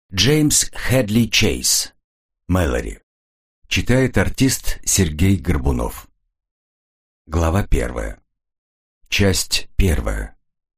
Джеймс Хедли Чейз. Мэлори. Читает артист Сергей Горбунов. Глава 1. Часть 1.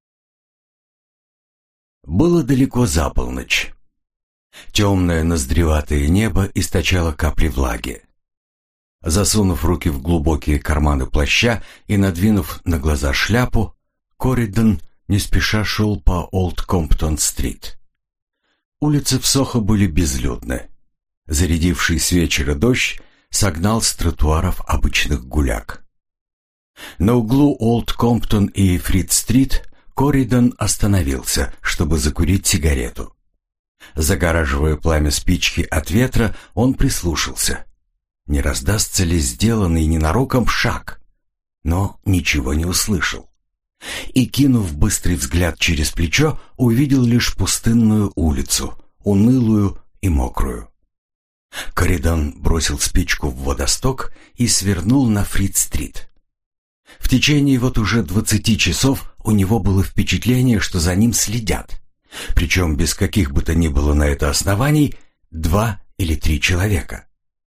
Было далеко за полночь. Темное ноздреватое небо источало капли влаги. Засунув руки в глубокие карманы плаща и надвинув на глаза шляпу, Корридон не спеша шел по Олд Комптон-стрит. Улицы в Сохо были безлюдны. Зарядивший с вечера дождь согнал с тротуаров обычных гуляк. На углу Олд Комптон и Фрид-стрит Корридон остановился, чтобы закурить сигарету. Загораживая пламя спички от ветра, он прислушался. Не раздастся ли сделанный ненароком шаг? Но ничего не услышал. И, кинув быстрый взгляд через плечо, увидел лишь пустынную улицу, унылую и мокрую. Корридон бросил спичку в водосток и свернул на Фрид-стрит. В течение вот уже 20 часов у него было впечатление, что за ним следят. Причем без каких бы то ни было на это оснований 2 или 3 человека.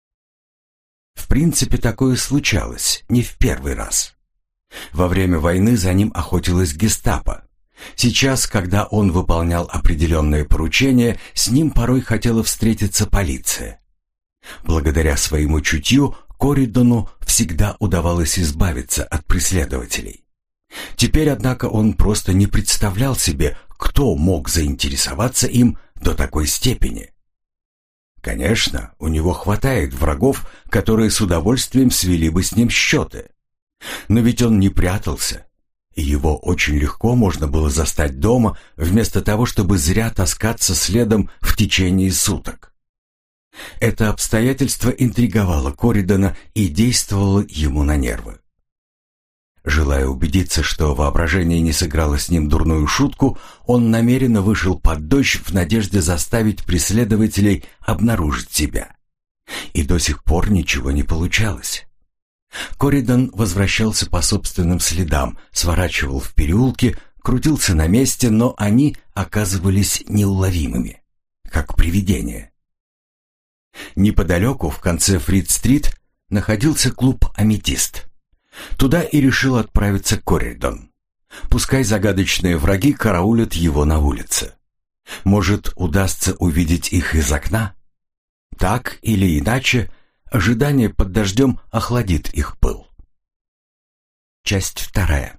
В принципе, такое случалось не в первый раз. Во время войны за ним охотилась гестапо. Сейчас, когда он выполнял определенные поручения, с ним порой хотела встретиться полиция. Благодаря своему чутью Корридону всегда удавалось избавиться от преследователей. Теперь, однако, он просто не представлял себе, кто мог заинтересоваться им до такой степени. Конечно, у него хватает врагов, которые с удовольствием свели бы с ним счеты. Но ведь он не прятался, и его очень легко можно было застать дома, вместо того, чтобы зря таскаться следом в течение суток. Это обстоятельство интриговало Корридона и действовало ему на нервы. Желая убедиться, что воображение не сыграло с ним дурную шутку, он намеренно вышел под дождь в надежде заставить преследователей обнаружить себя. И до сих пор ничего не получалось. Корридон возвращался по собственным следам, сворачивал в переулки, крутился на месте, но они оказывались неуловимыми, как привидения. Неподалеку, в конце Фрид-стрит, находился клуб «Аметист». Туда и решил отправиться Корридон. Пускай загадочные враги караулят его на улице. Может, удастся увидеть их из окна? Так или иначе, ожидание под дождем охладит их пыл. Часть 2.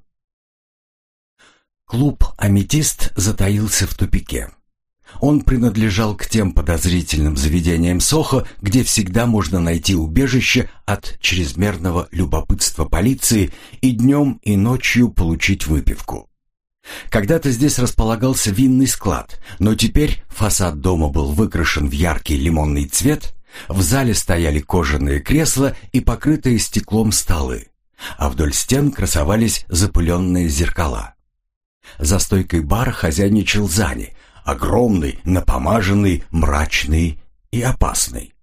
Клуб «Аметист» затаился в тупике. Он принадлежал к тем подозрительным заведениям Сохо, где всегда можно найти убежище от чрезмерного любопытства полиции и днем и ночью получить выпивку. Когда-то здесь располагался винный склад, но теперь фасад дома был выкрашен в яркий лимонный цвет, в зале стояли кожаные кресла и покрытые стеклом столы, а вдоль стен красовались запыленные зеркала. За стойкой бара хозяйничал Зани, огромный, напомаженный, мрачный и опасный.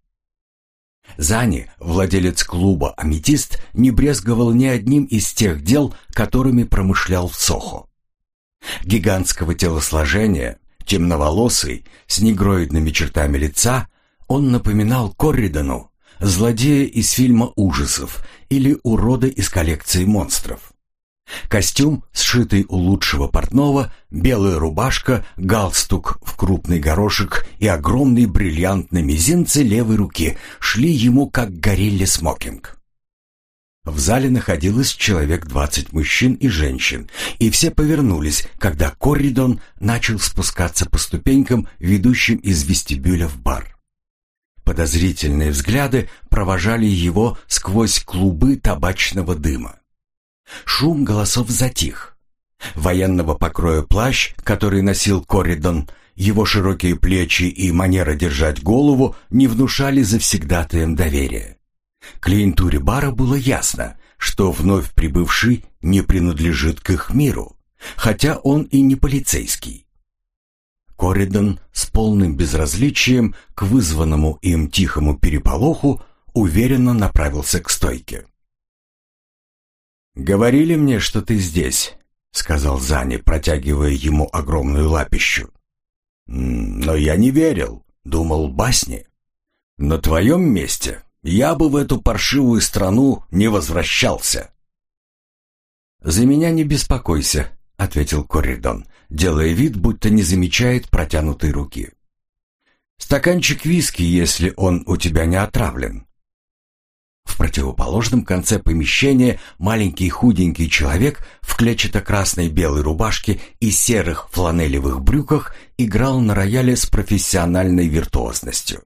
Зани, владелец клуба «Аметист», не брезговал ни одним из тех дел, которыми промышлял в Сохо. Гигантского телосложения, темноволосый, с негроидными чертами лица, он напоминал Корридону злодея из фильма ужасов или урода из коллекции монстров. Костюм, сшитый у лучшего портного, белая рубашка, галстук в крупный горошек и огромный бриллиант на мизинце левой руки шли ему как горилле смокинг. В зале находилось человек 20 мужчин и женщин, и все повернулись, когда Корридон начал спускаться по ступенькам, ведущим из вестибюля в бар. Подозрительные взгляды провожали его сквозь клубы табачного дыма. Шум голосов затих. Военного покроя плащ, который носил Корридон, его широкие плечи и манера держать голову не внушали завсегдатаям доверия. Клиентуре бара было ясно, что вновь прибывший не принадлежит к их миру, хотя он и не полицейский. Корридон с полным безразличием к вызванному им тихому переполоху уверенно направился к стойке. «Говорили мне, что ты здесь», — сказал Зани, протягивая ему огромную лапищу. «Но я не верил. думал басни. На твоем месте я бы в эту паршивую страну не возвращался». «За меня не беспокойся», — ответил Корридон, делая вид, будто не замечает протянутой руки. «Стаканчик виски, если он у тебя не отравлен». В противоположном конце помещения маленький худенький человек в клетчато-красной белой рубашке и серых фланелевых брюках играл на рояле с профессиональной виртуозностью.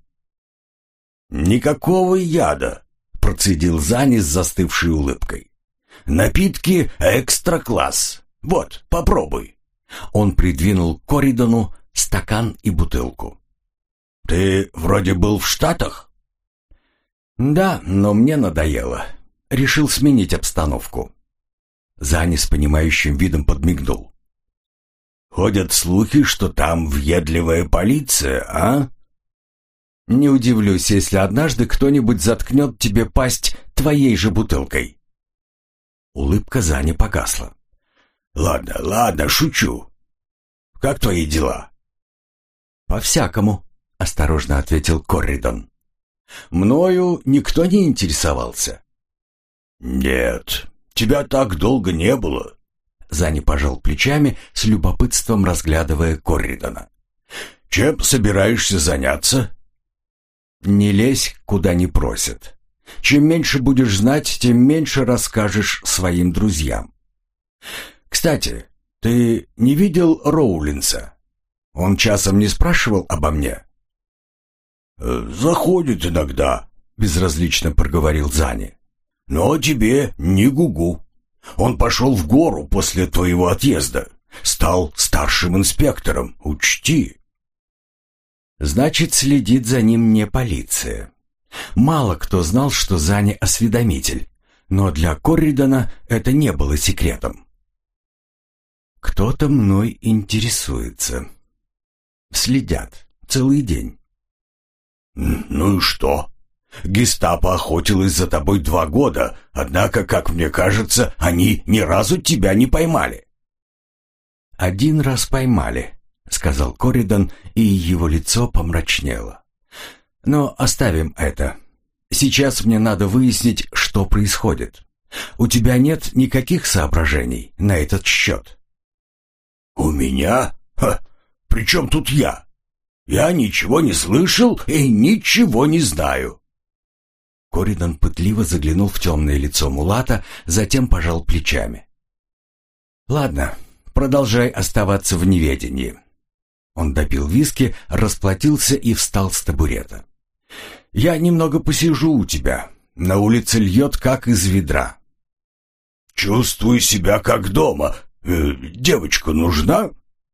«Никакого яда», — процедил Зани с застывшей улыбкой. «Напитки экстра-класс. Вот, попробуй». Он придвинул к Корридону стакан и бутылку. «Ты вроде был в Штатах?» «Да, но мне надоело. Решил сменить обстановку». Зани с понимающим видом подмигнул. «Ходят слухи, что там въедливая полиция, а?» «Не удивлюсь, если однажды кто-нибудь заткнет тебе пасть твоей же бутылкой». Улыбка Зани погасла. «Ладно, ладно, шучу. Как твои дела?» «По-всякому», — осторожно ответил Корридон. «Мною никто не интересовался». «Нет, тебя так долго не было». Зани пожал плечами, с любопытством разглядывая Корридона. «Чем собираешься заняться?» «Не лезь, куда не просят. Чем меньше будешь знать, тем меньше расскажешь своим друзьям. Кстати, ты не видел Роулинса? Он часом не спрашивал обо мне?» «Заходит иногда», — безразлично проговорил Зани. «Но тебе не гугу. Он пошел в гору после твоего отъезда. Стал старшим инспектором, учти». «Значит, следит за ним не полиция». Мало кто знал, что Зани осведомитель, но для Корридона это не было секретом. «Кто-то мной интересуется. Следят целый день». «Ну и что? Гестапо охотилось за тобой 2 года, однако, как мне кажется, они ни разу тебя не поймали». «1 раз поймали», — сказал Корридон, и его лицо помрачнело. «Но оставим это. Сейчас мне надо выяснить, что происходит. У тебя нет никаких соображений на этот счет?» «У меня? При чем тут я? Я ничего не слышал и ничего не знаю». Корридон пытливо заглянул в темное лицо мулата, затем пожал плечами. «Ладно, продолжай оставаться в неведении». Он допил виски, расплатился и встал с табурета. «Я немного посижу у тебя. На улице льет, как из ведра». «Чувствую себя как дома. Девочка нужна?»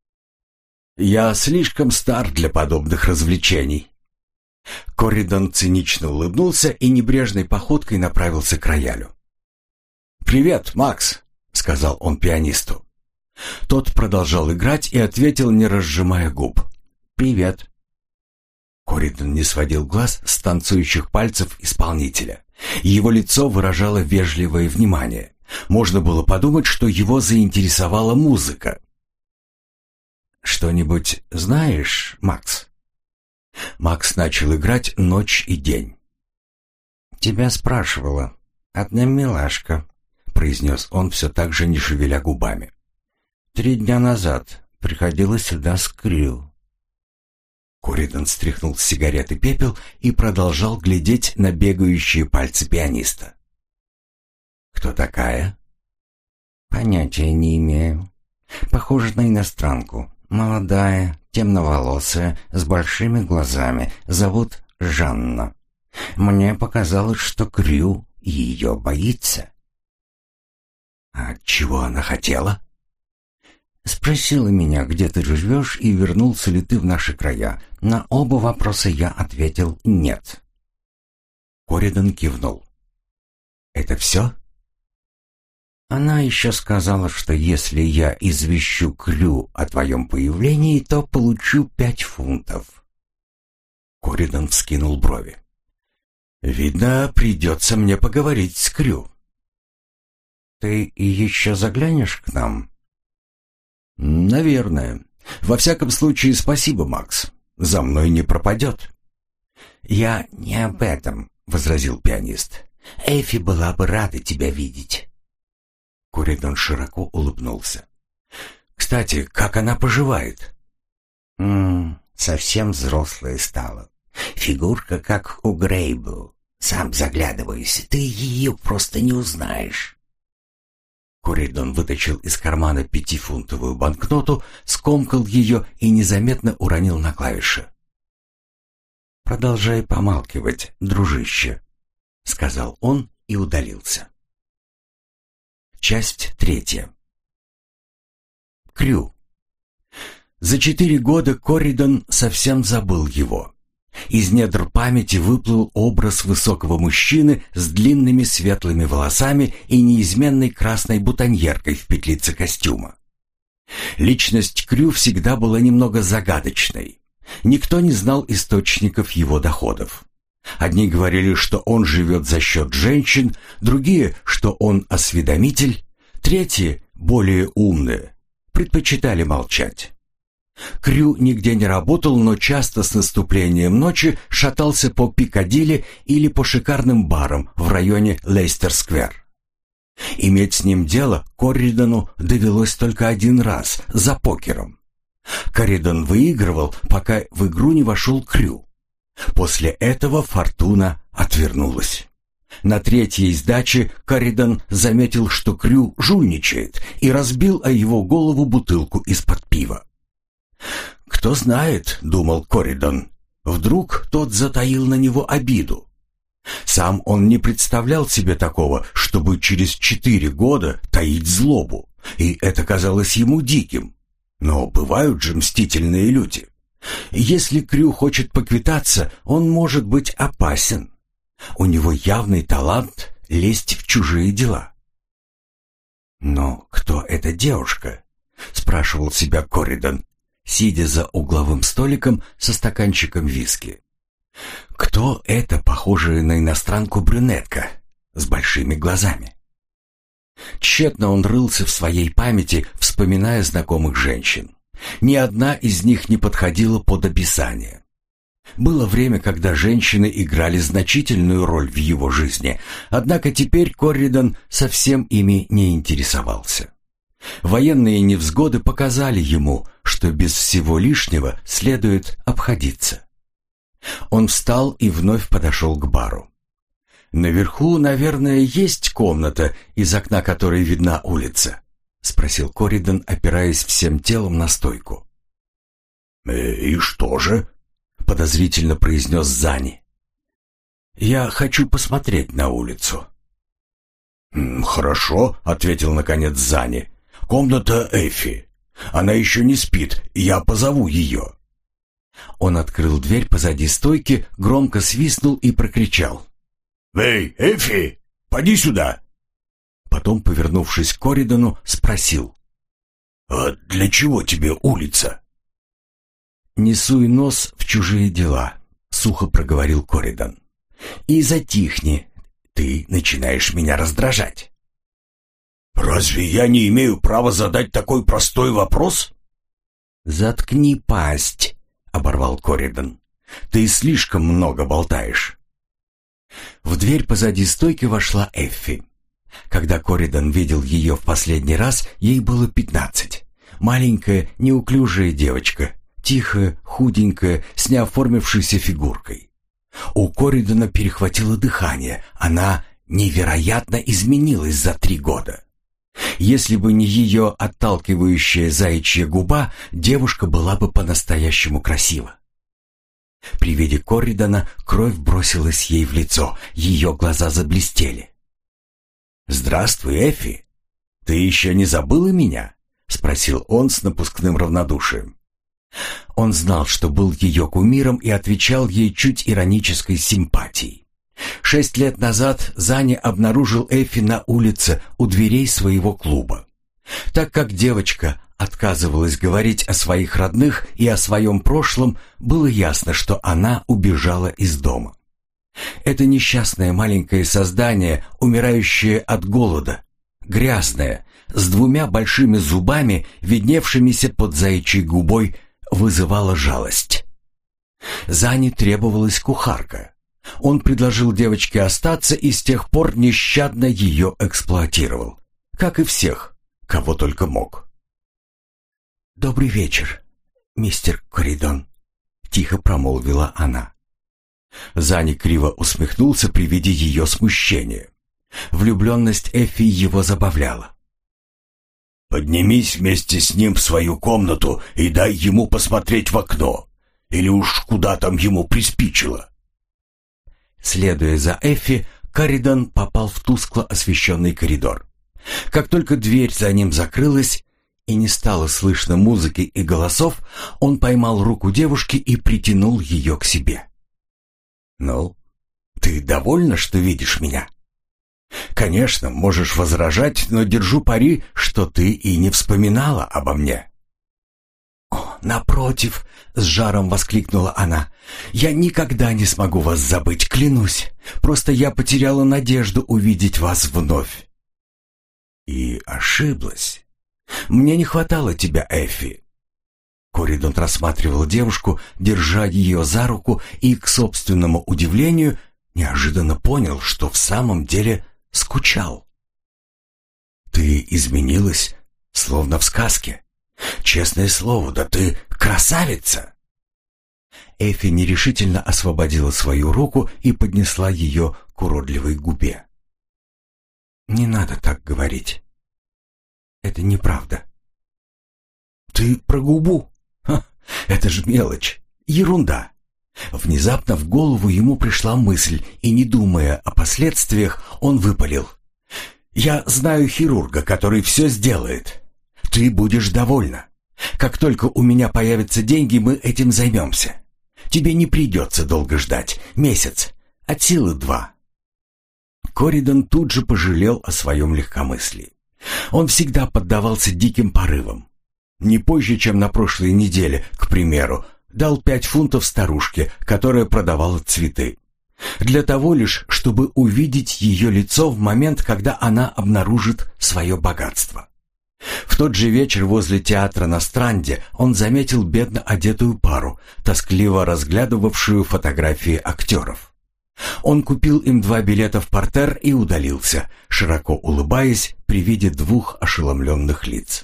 «Я слишком стар для подобных развлечений». Корридон цинично улыбнулся и небрежной походкой направился к роялю. «Привет, Макс», — сказал он пианисту. Тот продолжал играть и ответил, не разжимая губ. «Привет». Корридон не сводил глаз с танцующих пальцев исполнителя. Его лицо выражало вежливое внимание. Можно было подумать, что его заинтересовала музыка. «Что-нибудь знаешь, Макс?» Макс начал играть «Ночь и день». «Тебя спрашивала одна милашка», — произнес он все так же, не шевеля губами. 3 дня назад приходила сюда с Крю». Корридон стряхнул с сигареты пепел и продолжал глядеть на бегающие пальцы пианиста. «Кто такая?» «Понятия не имею. Похожа на иностранку. Молодая, темноволосая, с большими глазами. Зовут Жанна. Мне показалось, что Крю ее боится». «А чего она хотела?» «Спросила меня, где ты живешь и вернулся ли ты в наши края. На оба вопроса я ответил «нет». Корридон кивнул. «Это все?» Она еще сказала, что если я извещу Крю о твоем появлении, то получу 5 фунтов. Корридон вскинул брови. «Видно, придется мне поговорить с Крю». «Ты еще заглянешь к нам?» «Наверное. Во всяком случае, спасибо, Макс. за мной не пропадет». «Я не об этом», — возразил пианист. «Эфи была бы рада тебя видеть». Коридон широко улыбнулся. «Кстати, как она поживает?» Совсем взрослая стала. Фигурка как у Грейбл. Сам заглядывайся, ты ее просто не узнаешь». Коридон вытащил из кармана 5-фунтовую банкноту, скомкал ее и незаметно уронил на клавиши. «Продолжай помалкивать, дружище», — сказал он и удалился. Часть 3. Крю. За 4 года Коридон совсем забыл его. Из недр памяти выплыл образ высокого мужчины с длинными светлыми волосами и неизменной красной бутоньеркой в петлице костюма. Личность Крю всегда была немного загадочной. Никто не знал источников его доходов. Одни говорили, что он живет за счет женщин, другие, что он осведомитель, третьи, более умные, предпочитали молчать. Крю нигде не работал, но часто с наступлением ночи шатался по Пикадилли или по шикарным барам в районе Лейстер-сквер. Иметь с ним дело Коридону довелось только один раз, за покером. Коридон выигрывал, пока в игру не вошел Крю. После этого фортуна отвернулась. На 3-й сдаче Коридон заметил, что Крю жульничает, и разбил о его голову бутылку из-под пива. «Кто знает, — думал Коридон, — вдруг тот затаил на него обиду. Сам он не представлял себе такого, чтобы через 4 года таить злобу, и это казалось ему диким. Но бывают же мстительные люди. Если Крю хочет поквитаться, он может быть опасен. У него явный талант лезть в чужие дела». «Но кто эта девушка?» — спрашивал себя Коридон, сидя за угловым столиком со стаканчиком виски. «Кто эта похожая на иностранку брюнетка с большими глазами?» Тщетно он рылся в своей памяти, вспоминая знакомых женщин. Ни одна из них не подходила под описание. Было время, когда женщины играли значительную роль в его жизни, однако теперь Коридон совсем ими не интересовался. Военные невзгоды показали ему, что без всего лишнего следует обходиться. Он встал и вновь подошел к бару. «Наверху, наверное, есть комната, из окна которой видна улица?» — спросил Коридон, опираясь всем телом на стойку. «И что же?» — подозрительно произнес Зани. «Я хочу посмотреть на улицу». «Хорошо», — ответил наконец Зани. «Комната Эфи. Она еще не спит, я позову ее». Он открыл дверь позади стойки, громко свистнул и прокричал: «Эй, Эфи, поди сюда!» Потом, повернувшись к Коридону, спросил: «А для чего тебе улица?» «Не суй нос в чужие дела», — сухо проговорил Коридон. «И затихни, ты начинаешь меня раздражать». «Разве я не имею права задать такой простой вопрос?» «Заткни пасть», — оборвал Коридон. «Ты слишком много болтаешь». В дверь позади стойки вошла Эффи. Когда Коридон видел ее в последний раз, ей было 15. Маленькая, неуклюжая девочка, тихая, худенькая, с неоформившейся фигуркой. У Коридона перехватило дыхание, она невероятно изменилась за 3 года. Если бы не ее отталкивающая заячья губа, девушка была бы по-настоящему красива. При виде Коридона кровь бросилась ей в лицо, ее глаза заблестели. «Здравствуй, Эффи! Ты еще не забыла меня?» — спросил он с напускным равнодушием. Он знал, что был ее кумиром, и отвечал ей чуть иронической симпатией. 6 лет назад Зани обнаружил Эффи на улице у дверей своего клуба. Так как девочка отказывалась говорить о своих родных и о своем прошлом, было ясно, что она убежала из дома. Это несчастное маленькое создание, умирающее от голода, грязное, с 2 большими зубами, видневшимися под заячьей губой, вызывало жалость. Зане требовалась кухарка. Он предложил девочке остаться и с тех пор нещадно ее эксплуатировал. Как и всех, кого только мог. «Добрый вечер, мистер Коридон», — тихо промолвила она. Зани криво усмехнулся при виде ее смущения. Влюбленность Эффи его забавляла. «Поднимись вместе с ним в свою комнату и дай ему посмотреть в окно. Или уж куда там ему приспичило». Следуя за Эффи, Коридон попал в тускло освещенный коридор. Как только дверь за ним закрылась и не стало слышно музыки и голосов, он поймал руку девушки и притянул ее к себе. «Ну, ты довольна, что видишь меня? Конечно, можешь возражать, но держу пари, что ты и не вспоминала обо мне». «О, напротив!» — с жаром воскликнула она. «Я никогда не смогу вас забыть, клянусь. Просто я потеряла надежду увидеть вас вновь». «И ошиблась. Мне не хватало тебя, Эффи». Коридон рассматривал девушку, держа ее за руку, и, к собственному удивлению, неожиданно понял, что в самом деле скучал. «Ты изменилась, словно в сказке. Честное слово, да ты красавица!» Эффи нерешительно освободила свою руку и поднесла ее к уродливой губе. «Не надо так говорить. Это неправда». «Ты про губу? Ха, это же мелочь, ерунда». Внезапно в голову ему пришла мысль, и, не думая о последствиях, он выпалил. «Я знаю хирурга, который все сделает. Ты будешь довольна. Как только у меня появятся деньги, мы этим займемся. Тебе не придется долго ждать. Месяц, от силы 2». Коридон тут же пожалел о своем легкомыслии. Он всегда поддавался диким порывам. Не позже, чем на прошлой неделе, к примеру, дал 5 фунтов старушке, которая продавала цветы. Для того лишь, чтобы увидеть ее лицо в момент, когда она обнаружит свое богатство. В тот же вечер возле театра на Странде он заметил бедно одетую пару, тоскливо разглядывавшую фотографии актеров. Он купил им 2 билета в партер и удалился, широко улыбаясь при виде 2 ошеломленных лиц.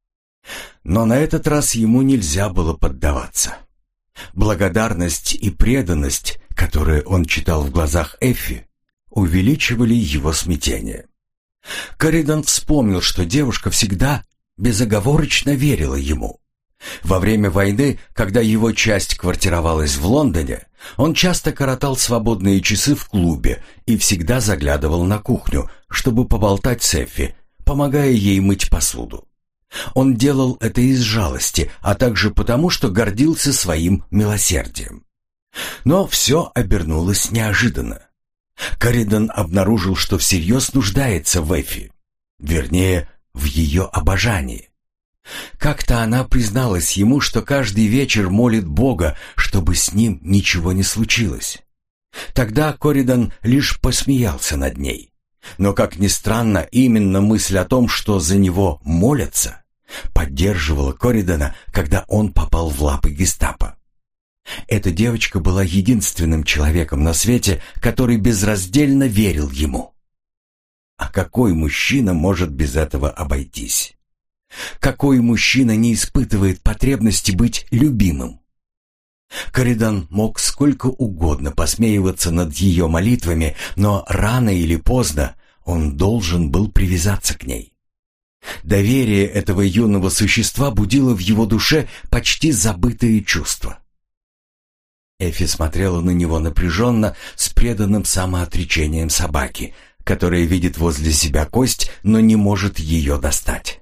Но на этот раз ему нельзя было поддаваться. Благодарность и преданность, которые он читал в глазах Эффи, увеличивали его смятение. Коридон вспомнил, что девушка всегда безоговорочно верила ему. Во время войны, когда его часть квартировалась в Лондоне, он часто коротал свободные часы в клубе и всегда заглядывал на кухню, чтобы поболтать с Эффи, помогая ей мыть посуду. Он делал это из жалости, а также потому, что гордился своим милосердием. Но все обернулось неожиданно. Коридон обнаружил, что всерьез нуждается в Эффи, вернее, в ее обожании. Как-то она призналась ему, что каждый вечер молит Бога, чтобы с ним ничего не случилось. Тогда Коридон лишь посмеялся над ней. Но, как ни странно, именно мысль о том, что за него молятся, поддерживала Коридона, когда он попал в лапы гестапо. Эта девочка была единственным человеком на свете, который безраздельно верил ему. А какой мужчина может без этого обойтись? Какой мужчина не испытывает потребности быть любимым? Коридон мог сколько угодно посмеиваться над ее молитвами, но рано или поздно он должен был привязаться к ней. Доверие этого юного существа будило в его душе почти забытые чувства. Эффи смотрела на него напряженно, с преданным самоотречением собаки, которая видит возле себя кость, но не может ее достать.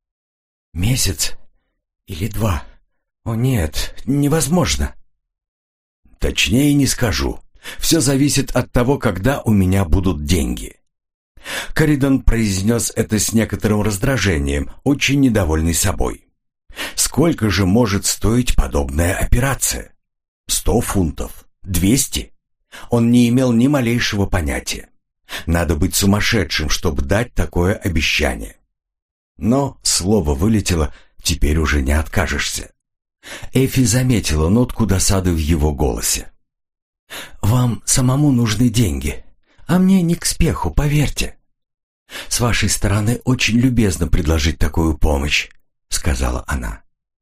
«Месяц или 2? О нет, невозможно!» «Точнее не скажу. Все зависит от того, когда у меня будут деньги». Коридон произнес это с некоторым раздражением, очень недовольный собой. Сколько же может стоить подобная операция? 100 фунтов? 200? Он не имел ни малейшего понятия. Надо быть сумасшедшим, чтобы дать такое обещание. Но слово вылетело, теперь уже не откажешься. Эфи заметила нотку досады в его голосе. «Вам самому нужны деньги, а мне не к спеху, поверьте. С вашей стороны очень любезно предложить такую помощь», — сказала она.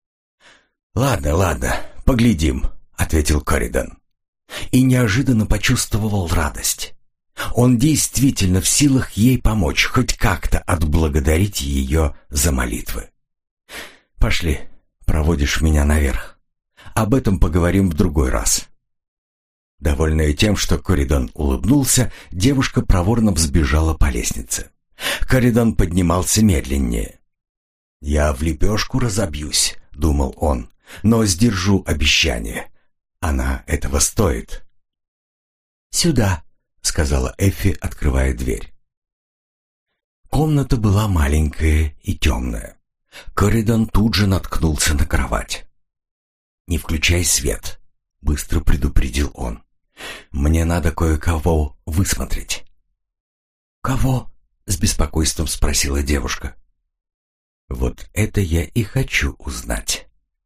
«Ладно, поглядим», — ответил Корридан. И неожиданно почувствовал радость. Он действительно в силах ей помочь, хоть как-то отблагодарить ее за молитвы. «Пошли, проводишь меня наверх. Об этом поговорим в другой раз». Довольная тем, что Корридан улыбнулся, девушка проворно взбежала по лестнице. Корридан поднимался медленнее. «Я в лепешку разобьюсь», — думал он, — «но сдержу обещание. Она этого стоит». «Сюда», — сказала Эффи, открывая дверь. Комната была маленькая и темная. Корридан тут же наткнулся на кровать. «Не включай свет», — быстро предупредил он. «Мне надо кое-кого высмотреть». «Кого?» — с беспокойством спросила девушка. «Вот это я и хочу узнать».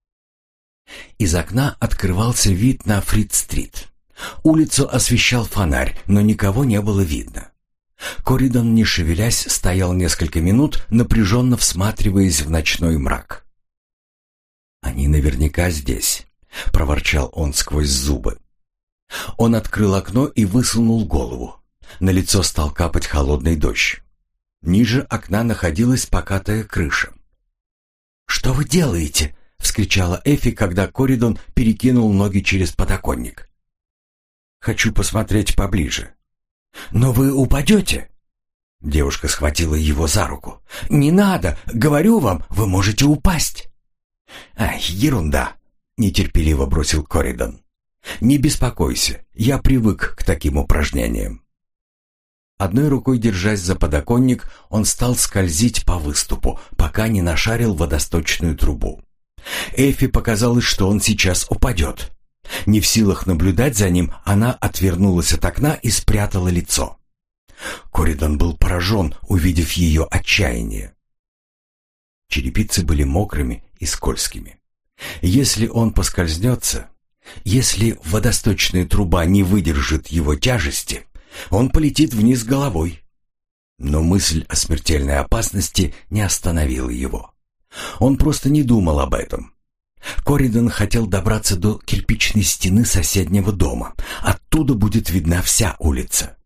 Из окна открывался вид на Фрид-стрит. Улицу освещал фонарь, но никого не было видно. Корридан, не шевелясь, стоял несколько минут, напряженно всматриваясь в ночной мрак. «Они наверняка здесь», — проворчал он сквозь зубы. Он открыл окно и высунул голову. На лицо стал капать холодный дождь. Ниже окна находилась покатая крыша. «Что вы делаете?» — вскричала Эффи, когда Корридан перекинул ноги через подоконник. «Хочу посмотреть поближе». «Но вы упадете?» Девушка схватила его за руку. «Не надо! Говорю вам, вы можете упасть!» «Ай, ерунда!» — нетерпеливо бросил Корридан. «Не беспокойся, я привык к таким упражнениям». Одной рукой держась за подоконник, он стал скользить по выступу, пока не нашарил водосточную трубу. Эффи показалось, что он сейчас упадет. Не в силах наблюдать за ним, она отвернулась от окна и спрятала лицо. Корридан был поражен, увидев ее отчаяние. Черепицы были мокрыми и скользкими. Если он поскользнется, если водосточная труба не выдержит его тяжести, он полетит вниз головой. Но мысль о смертельной опасности не остановила его. Он просто не думал об этом. Корридан хотел добраться до кирпичной стены соседнего дома. Оттуда будет видна вся улица.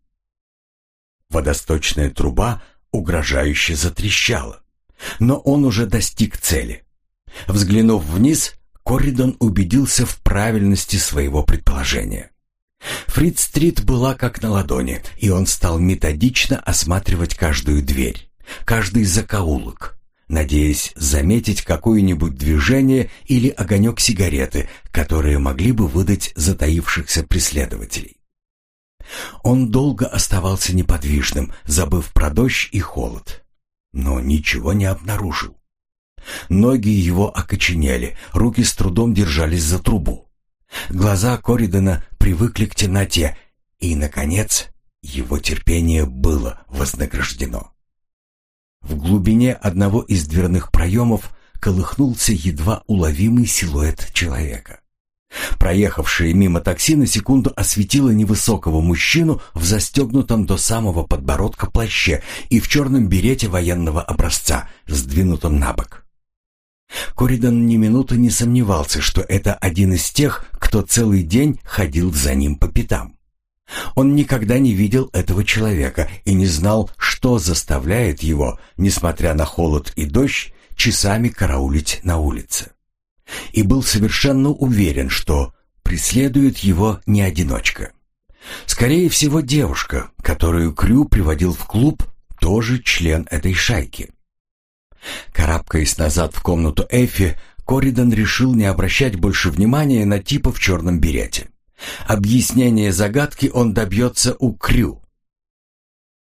Водосточная труба угрожающе затрещала. Но он уже достиг цели. Взглянув вниз, Корридан убедился в правильности своего предположения. Фрид-стрит была как на ладони, и он стал методично осматривать каждую дверь, каждый закоулок, надеясь заметить какое-нибудь движение или огонек сигареты, которые могли бы выдать затаившихся преследователей. Он долго оставался неподвижным, забыв про дождь и холод, но ничего не обнаружил. Ноги его окоченели, руки с трудом держались за трубу. Глаза Корридана привыкли к темноте, и, наконец, его терпение было вознаграждено. В глубине одного из дверных проемов колыхнулся едва уловимый силуэт человека. Проехавшее мимо такси на секунду осветило невысокого мужчину в застегнутом до самого подбородка плаще и в черном берете военного образца, сдвинутом на бок. Корридан ни минуты не сомневался, что это один из тех, кто целый день ходил за ним по пятам. Он никогда не видел этого человека и не знал, что заставляет его, несмотря на холод и дождь, часами караулить на улице. И был совершенно уверен, что преследует его не одиночка. Скорее всего, девушка, которую Крю приводил в клуб, тоже член этой шайки. Карабкаясь назад в комнату Эффи, Корридан решил не обращать больше внимания на типа в черном берете. Объяснение загадки он добьется у Крю.